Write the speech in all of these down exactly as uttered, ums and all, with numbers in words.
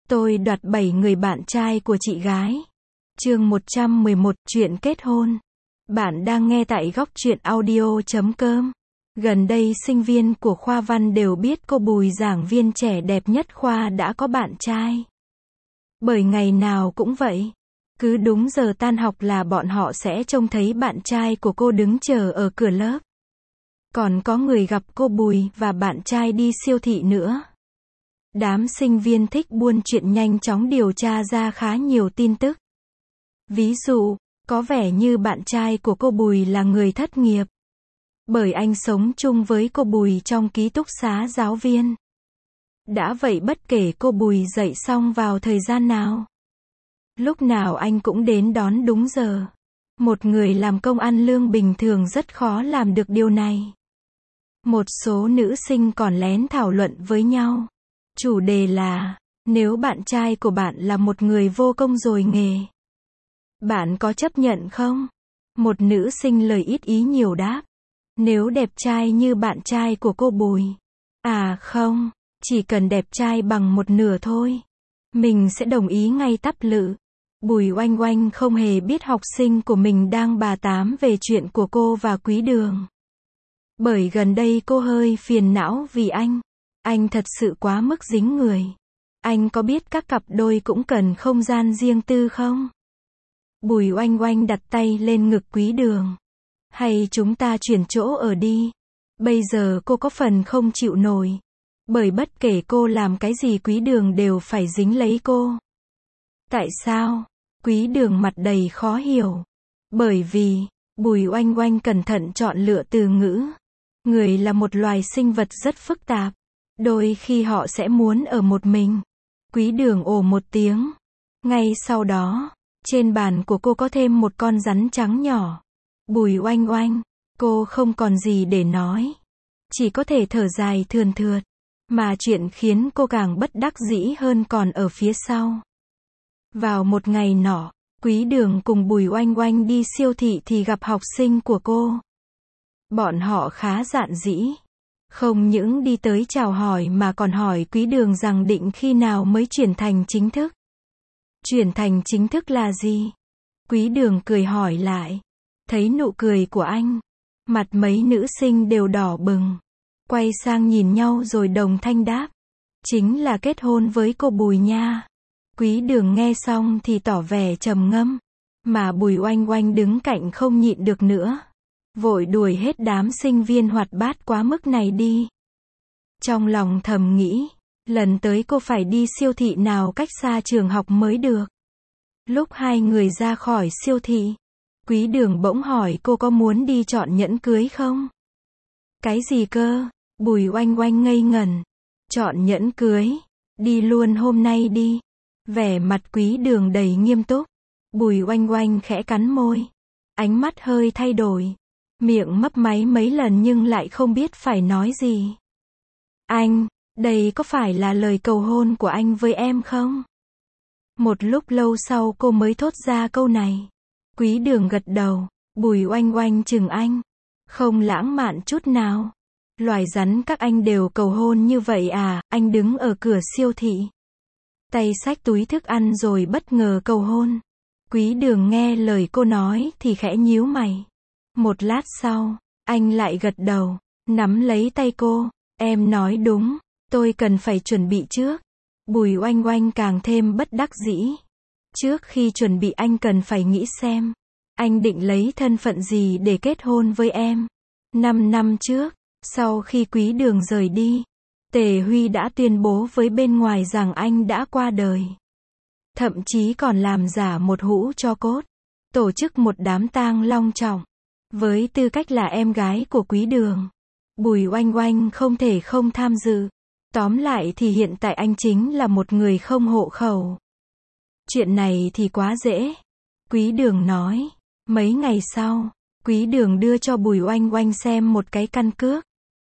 Tôi đoạt bảy người bạn trai của chị gái. Chương một trăm mười một, chuyện kết hôn. Bạn đang nghe tại góc truyện audio chấm com. Gần đây sinh viên của khoa văn đều biết cô Bùi, giảng viên trẻ đẹp nhất khoa, đã có bạn trai. Bởi ngày nào cũng vậy. Cứ đúng giờ tan học là bọn họ sẽ trông thấy bạn trai của cô đứng chờ ở cửa lớp. Còn có người gặp cô Bùi và bạn trai đi siêu thị nữa. Đám sinh viên thích buôn chuyện nhanh chóng điều tra ra khá nhiều tin tức. Ví dụ, có vẻ như bạn trai của cô Bùi là người thất nghiệp. Bởi anh sống chung với cô Bùi trong ký túc xá giáo viên. Đã vậy bất kể cô Bùi dậy xong vào thời gian nào, lúc nào anh cũng đến đón đúng giờ. Một người làm công ăn lương bình thường rất khó làm được điều này. Một số nữ sinh còn lén thảo luận với nhau. Chủ đề là, nếu bạn trai của bạn là một người vô công rồi nghề, bạn có chấp nhận không? Một nữ sinh lời ít ý nhiều đáp, nếu đẹp trai như bạn trai của cô Bùi, à không, chỉ cần đẹp trai bằng một nửa thôi, mình sẽ đồng ý ngay tắp lự. Bùi Oanh Oanh không hề biết học sinh của mình đang bà tám về chuyện của cô và Quý Đường. Bởi gần đây cô hơi phiền não vì anh. Anh thật sự quá mức dính người. Anh có biết các cặp đôi cũng cần không gian riêng tư không? Bùi Oanh Oanh đặt tay lên ngực Quý Đường. Hay chúng ta chuyển chỗ ở đi. Bây giờ cô có phần không chịu nổi. Bởi bất kể cô làm cái gì Quý Đường đều phải dính lấy cô. Tại sao? Quý Đường mặt đầy khó hiểu. Bởi vì, Bùi Oanh Oanh cẩn thận chọn lựa từ ngữ. Người là một loài sinh vật rất phức tạp. Đôi khi họ sẽ muốn ở một mình. Quý Đường ồ một tiếng. Ngay sau đó, trên bàn của cô có thêm một con rắn trắng nhỏ. Bùi Oanh Oanh, cô không còn gì để nói. Chỉ có thể thở dài thườn thượt. Mà chuyện khiến cô càng bất đắc dĩ hơn còn ở phía sau. Vào một ngày nọ, Quý Đường cùng Bùi Oanh Oanh đi siêu thị thì gặp học sinh của cô. Bọn họ khá dạn dĩ. Không những đi tới chào hỏi mà còn hỏi Quý Đường rằng định khi nào mới chuyển thành chính thức. Chuyển thành chính thức là gì? Quý Đường cười hỏi lại. Thấy nụ cười của anh, mặt mấy nữ sinh đều đỏ bừng. Quay sang nhìn nhau rồi đồng thanh đáp. Chính là kết hôn với cô Bùi nha. Quý Đường nghe xong thì tỏ vẻ trầm ngâm. Mà Bùi Oanh Oanh đứng cạnh không nhịn được nữa. Vội đuổi hết đám sinh viên hoạt bát quá mức này đi. Trong lòng thầm nghĩ, lần tới cô phải đi siêu thị nào cách xa trường học mới được. Lúc hai người ra khỏi siêu thị, Quý Đường bỗng hỏi cô có muốn đi chọn nhẫn cưới không? Cái gì cơ? Bùi Oanh Oanh ngây ngẩn. Chọn nhẫn cưới? Đi luôn hôm nay đi. Vẻ mặt Quý Đường đầy nghiêm túc. Bùi Oanh Oanh khẽ cắn môi. Ánh mắt hơi thay đổi. Miệng mấp máy mấy lần nhưng lại không biết phải nói gì. Anh, đây có phải là lời cầu hôn của anh với em không? Một lúc lâu sau cô mới thốt ra câu này. Quý Đường gật đầu. Bùi Oanh Oanh chừng anh. Không lãng mạn chút nào. Loài rắn các anh đều cầu hôn như vậy à? Anh đứng ở cửa siêu thị, tay xách túi thức ăn rồi bất ngờ cầu hôn. Quý Đường nghe lời cô nói thì khẽ nhíu mày. Một lát sau, anh lại gật đầu, nắm lấy tay cô. Em nói đúng, tôi cần phải chuẩn bị trước. Bùi Oanh Oanh càng thêm bất đắc dĩ. Trước khi chuẩn bị anh cần phải nghĩ xem, anh định lấy thân phận gì để kết hôn với em. Năm năm trước, sau khi Quý Đường rời đi, Tề Huy đã tuyên bố với bên ngoài rằng anh đã qua đời. Thậm chí còn làm giả một hũ tro cốt, tổ chức một đám tang long trọng. Với tư cách là em gái của Quý Đường, Bùi Oanh Oanh không thể không tham dự. Tóm lại thì hiện tại anh chính là một người không hộ khẩu. Chuyện này thì quá dễ. Quý Đường nói. Mấy ngày sau, Quý Đường đưa cho Bùi Oanh Oanh xem một cái căn cước.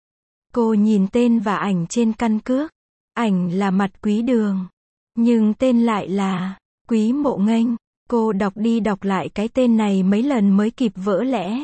Cô nhìn tên và ảnh trên căn cước. Ảnh là mặt Quý Đường, nhưng tên lại là Quý Mộ Nghênh. Cô đọc đi đọc lại cái tên này mấy lần mới kịp vỡ lẽ.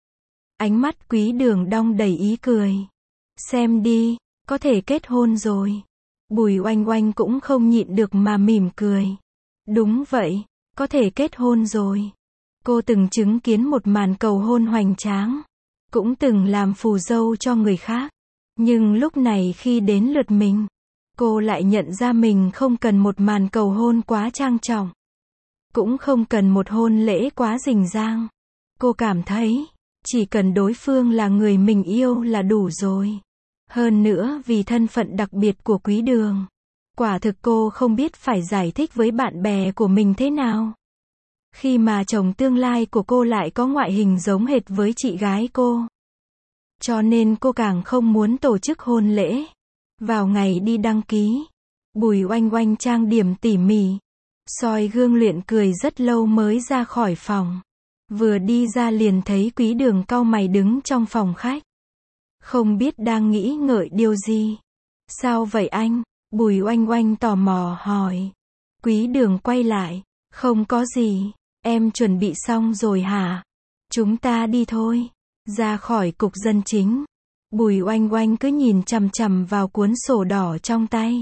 Ánh mắt Quý Đường đong đầy ý cười. Xem đi, có thể kết hôn rồi. Bùi Oanh Oanh cũng không nhịn được mà mỉm cười. Đúng vậy, có thể kết hôn rồi. Cô từng chứng kiến một màn cầu hôn hoành tráng, cũng từng làm phù dâu cho người khác. Nhưng lúc này khi đến lượt mình, cô lại nhận ra mình không cần một màn cầu hôn quá trang trọng, cũng không cần một hôn lễ quá rình rang. Cô cảm thấy, chỉ cần đối phương là người mình yêu là đủ rồi. Hơn nữa vì thân phận đặc biệt của Quý Đường, quả thực cô không biết phải giải thích với bạn bè của mình thế nào. Khi mà chồng tương lai của cô lại có ngoại hình giống hệt với chị gái cô. Cho nên cô càng không muốn tổ chức hôn lễ. Vào ngày đi đăng ký, Bùi Oanh Oanh trang điểm tỉ mỉ, soi gương luyện cười rất lâu mới ra khỏi phòng. Vừa đi ra liền thấy Quý Đường cau mày đứng trong phòng khách. Không biết đang nghĩ ngợi điều gì. Sao vậy anh? Bùi Oanh Oanh tò mò hỏi. Quý Đường quay lại. Không có gì. Em chuẩn bị xong rồi hả? Chúng ta đi thôi. Ra khỏi cục dân chính, Bùi Oanh Oanh cứ nhìn chằm chằm vào cuốn sổ đỏ trong tay.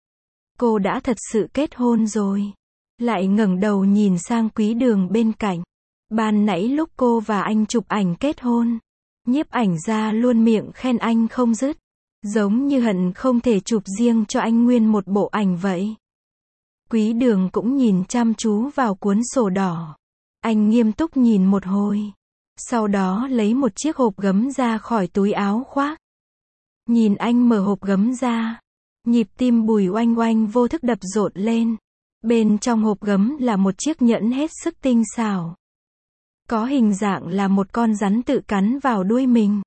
Cô đã thật sự kết hôn rồi. Lại ngẩng đầu nhìn sang Quý Đường bên cạnh. Ban nãy lúc cô và anh chụp ảnh kết hôn, nhiếp ảnh gia luôn miệng khen anh không dứt. Giống như hận không thể chụp riêng cho anh nguyên một bộ ảnh vậy. Quý Đường cũng nhìn chăm chú vào cuốn sổ đỏ. Anh nghiêm túc nhìn một hồi. Sau đó lấy một chiếc hộp gấm ra khỏi túi áo khoác. Nhìn anh mở hộp gấm ra, nhịp tim Bùi Oanh Oanh vô thức đập rộn lên. Bên trong hộp gấm là một chiếc nhẫn hết sức tinh xảo. Có hình dạng là một con rắn tự cắn vào đuôi mình.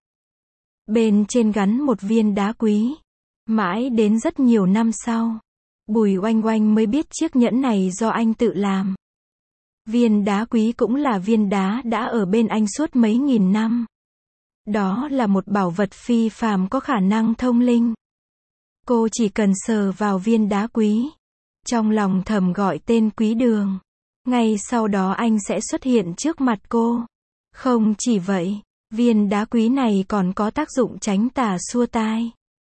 Bên trên gắn một viên đá quý. Mãi đến rất nhiều năm sau, Bùi Oanh Oanh mới biết chiếc nhẫn này do anh tự làm. Viên đá quý cũng là viên đá đã ở bên anh suốt mấy nghìn năm. Đó là một bảo vật phi phàm có khả năng thông linh. Cô chỉ cần sờ vào viên đá quý, trong lòng thầm gọi tên Quý Đường. Ngay sau đó anh sẽ xuất hiện trước mặt cô. Không chỉ vậy, viên đá quý này còn có tác dụng tránh tà xua tai.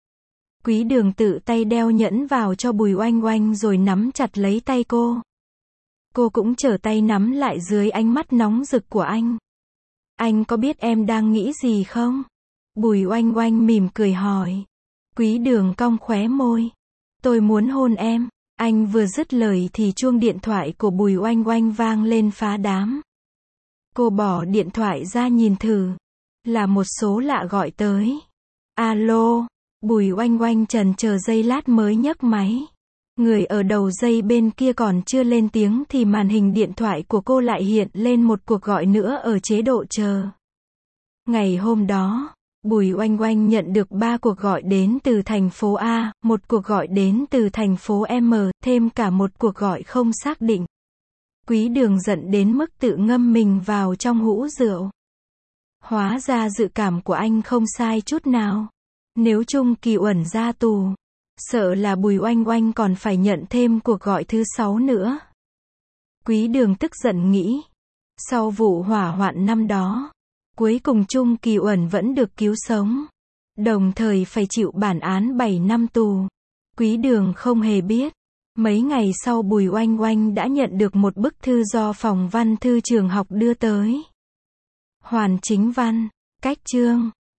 Quý Đường tự tay đeo nhẫn vào cho Bùi Oanh Oanh rồi nắm chặt lấy tay cô. Cô cũng trở tay nắm lại dưới ánh mắt nóng rực của anh. Anh có biết em đang nghĩ gì không? Bùi Oanh Oanh mỉm cười hỏi. Quý Đường cong khóe môi. Tôi muốn hôn em. Anh vừa dứt lời thì chuông điện thoại của Bùi Oanh Oanh vang lên phá đám. Cô bỏ điện thoại ra nhìn thử. Là một số lạ gọi tới. Alo. Bùi Oanh Oanh chần chờ giây lát mới nhấc máy. Người ở đầu dây bên kia còn chưa lên tiếng thì màn hình điện thoại của cô lại hiện lên một cuộc gọi nữa ở chế độ chờ. Ngày hôm đó, Bùi Oanh Oanh nhận được ba cuộc gọi đến từ thành phố A, một cuộc gọi đến từ thành phố M, thêm cả một cuộc gọi không xác định. Quý Đường giận đến mức tự ngâm mình vào trong hũ rượu. Hóa ra dự cảm của anh không sai chút nào. Nếu Trung Kỳ Uẩn ra tù, sợ là Bùi Oanh Oanh còn phải nhận thêm cuộc gọi thứ sáu nữa. Quý Đường tức giận nghĩ. Sau vụ hỏa hoạn năm đó, cuối cùng Trung Kỳ Uẩn vẫn được cứu sống. Đồng thời phải chịu bản án bảy năm tù. Quý Đường không hề biết. Mấy ngày sau Bùi Oanh Oanh đã nhận được một bức thư do phòng văn thư trường học đưa tới. Hoàn Chính Văn, cách chương.